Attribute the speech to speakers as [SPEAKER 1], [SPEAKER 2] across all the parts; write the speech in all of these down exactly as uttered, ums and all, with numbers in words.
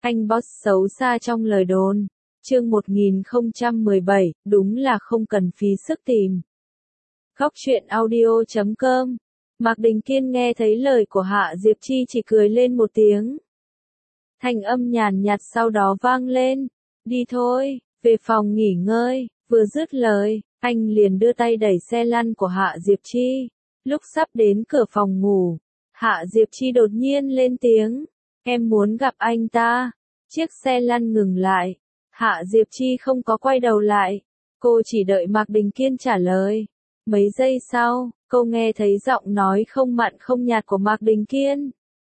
[SPEAKER 1] Anh boss xấu xa trong lời đồn. Chương một nghìn không trăm mười bảy, đúng là không cần phí sức tìm. Góc truyện audio chấm com. Mạc Đình Kiên nghe thấy lời của Hạ Diệp Chi chỉ cười lên một tiếng. Thanh âm nhàn nhạt sau đó vang lên. Đi thôi, về phòng nghỉ ngơi. Vừa dứt lời, anh liền đưa tay đẩy xe lăn của Hạ Diệp Chi. Lúc sắp đến cửa phòng ngủ, Hạ Diệp Chi đột nhiên lên tiếng. Em muốn gặp anh ta. Chiếc xe lăn ngừng lại. Hạ Diệp Chi không có quay đầu lại. Cô chỉ đợi Mạc Đình Kiên trả lời. Mấy giây sau, cô nghe thấy giọng nói không mặn không nhạt của Mạc Đình Kiên.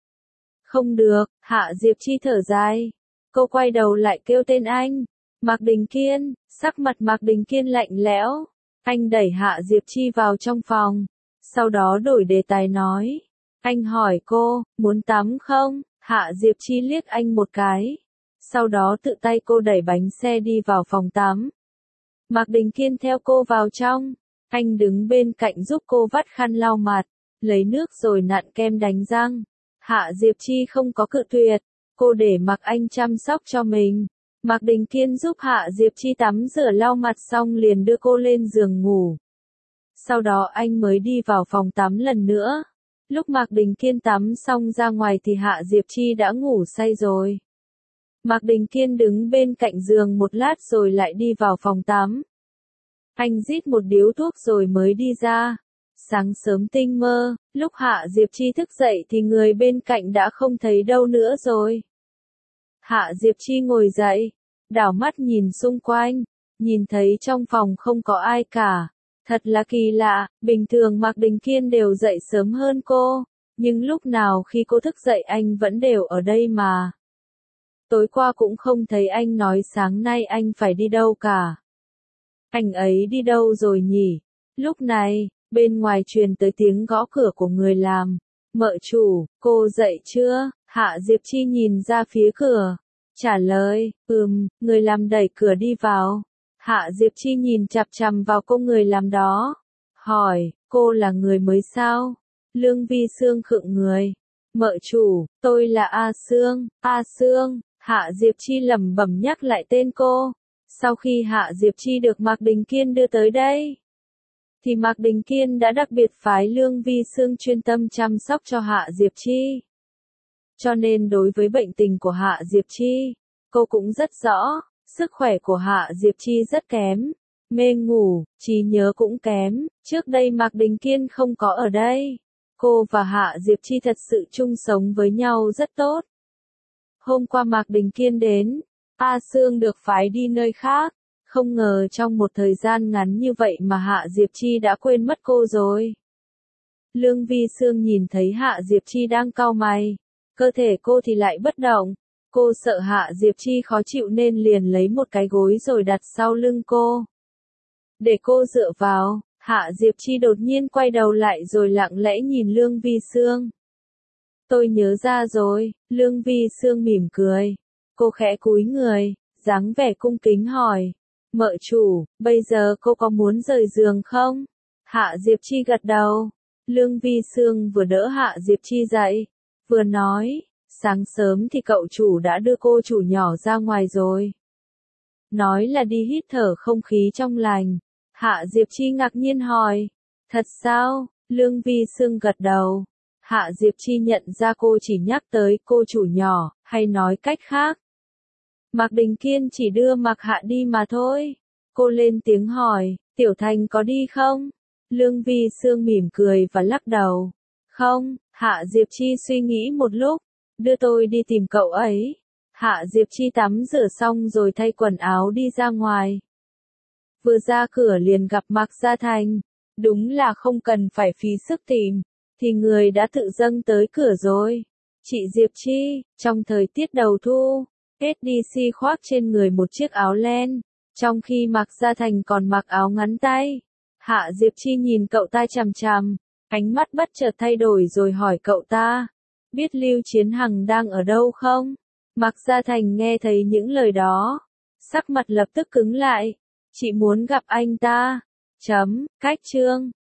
[SPEAKER 1] Không được, Hạ Diệp Chi thở dài. Cô quay đầu lại kêu tên anh. Mạc Đình Kiên, sắc mặt Mạc Đình Kiên lạnh lẽo. Anh đẩy Hạ Diệp Chi vào trong phòng. Sau đó đổi đề tài nói. Anh hỏi cô, muốn tắm không? Hạ Diệp Chi liếc anh một cái. Sau đó tự tay cô đẩy bánh xe đi vào phòng tắm. Mạc Đình Kiên theo cô vào trong. Anh đứng bên cạnh giúp cô vắt khăn lau mặt, lấy nước rồi nặn kem đánh răng. Hạ Diệp Chi không có cự tuyệt. Cô để mặc anh chăm sóc cho mình. Mạc Đình Kiên giúp Hạ Diệp Chi tắm rửa lau mặt xong liền đưa cô lên giường ngủ. Sau đó anh mới đi vào phòng tắm lần nữa. Lúc Mạc Đình Kiên tắm xong ra ngoài thì Hạ Diệp Chi đã ngủ say rồi. Mạc Đình Kiên đứng bên cạnh giường một lát rồi lại đi vào phòng tắm. Anh rít một điếu thuốc rồi mới đi ra. Sáng sớm tinh mơ, lúc Hạ Diệp Chi thức dậy thì người bên cạnh đã không thấy đâu nữa rồi. Hạ Diệp Chi ngồi dậy, đảo mắt nhìn xung quanh, nhìn thấy trong phòng không có ai cả. Thật là kỳ lạ, bình thường Mạc Đình Kiên đều dậy sớm hơn cô, nhưng lúc nào khi cô thức dậy anh vẫn đều ở đây mà. Tối qua cũng không thấy anh nói sáng nay anh phải đi đâu cả. Anh ấy đi đâu rồi nhỉ? Lúc này, bên ngoài truyền tới tiếng gõ cửa của người làm. Mợ chủ, cô dậy chưa? Hạ Diệp Chi nhìn ra phía cửa. Trả lời, ừm, người làm đẩy cửa đi vào. Hạ Diệp Chi nhìn chằm chằm vào cô người làm đó. Hỏi, cô là người mới sao? Lương Vi Sương khựng người. Mợ chủ, tôi là A Sương. A Sương. Hạ Diệp Chi lẩm bẩm nhắc lại tên cô. Sau khi Hạ Diệp Chi được Mạc Đình Kiên đưa tới đây, thì Mạc Đình Kiên đã đặc biệt phái Lương Vi Sương chuyên tâm chăm sóc cho Hạ Diệp Chi. Cho nên đối với bệnh tình của Hạ Diệp Chi, cô cũng rất rõ, sức khỏe của Hạ Diệp Chi rất kém, mê ngủ, trí nhớ cũng kém, trước đây Mạc Đình Kiên không có ở đây. Cô và Hạ Diệp Chi thật sự chung sống với nhau rất tốt. Hôm qua Mạc Đình Kiên đến, A Sương được phái đi nơi khác, không ngờ trong một thời gian ngắn như vậy mà Hạ Diệp Chi đã quên mất cô rồi. Lương Vi Sương nhìn thấy Hạ Diệp Chi đang cau mày, cơ thể cô thì lại bất động. Cô sợ Hạ Diệp Chi khó chịu nên liền lấy một cái gối rồi đặt sau lưng cô. Để cô dựa vào, Hạ Diệp Chi đột nhiên quay đầu lại rồi lặng lẽ nhìn Lương Vi Sương. Tôi nhớ ra rồi, Lương Vi Sương mỉm cười. Cô khẽ cúi người, dáng vẻ cung kính hỏi. Mợ chủ, bây giờ cô có muốn rời giường không? Hạ Diệp Chi gật đầu. Lương Vi Sương vừa đỡ Hạ Diệp Chi dậy, vừa nói, sáng sớm thì cậu chủ đã đưa cô chủ nhỏ ra ngoài rồi. Nói là đi hít thở không khí trong lành. Hạ Diệp Chi ngạc nhiên hỏi. Thật sao? Lương Vi Sương gật đầu. Hạ Diệp Chi nhận ra cô chỉ nhắc tới cô chủ nhỏ, hay nói cách khác. Mạc Đình Kiên chỉ đưa Mạc Hạ đi mà thôi. Cô lên tiếng hỏi, Tiểu Thành có đi không? Lương Vi Sương mỉm cười và lắc đầu. Không, Hạ Diệp Chi suy nghĩ một lúc, đưa tôi đi tìm cậu ấy. Hạ Diệp Chi tắm rửa xong rồi thay quần áo đi ra ngoài. Vừa ra cửa liền gặp Mạc Gia Thành. Đúng là không cần phải phí sức tìm, thì người đã tự dâng tới cửa rồi. Chị Diệp Chi, trong thời tiết đầu thu, ét đê xê khoác trên người một chiếc áo len, trong khi Mạc Gia Thành còn mặc áo ngắn tay. Hạ Diệp Chi nhìn cậu ta chằm chằm, ánh mắt bất chợt thay đổi rồi hỏi cậu ta, biết Lưu Chiến Hằng đang ở đâu không? Mạc Gia Thành nghe thấy những lời đó, sắc mặt lập tức cứng lại, chị muốn gặp anh ta. Chấm, cách chương.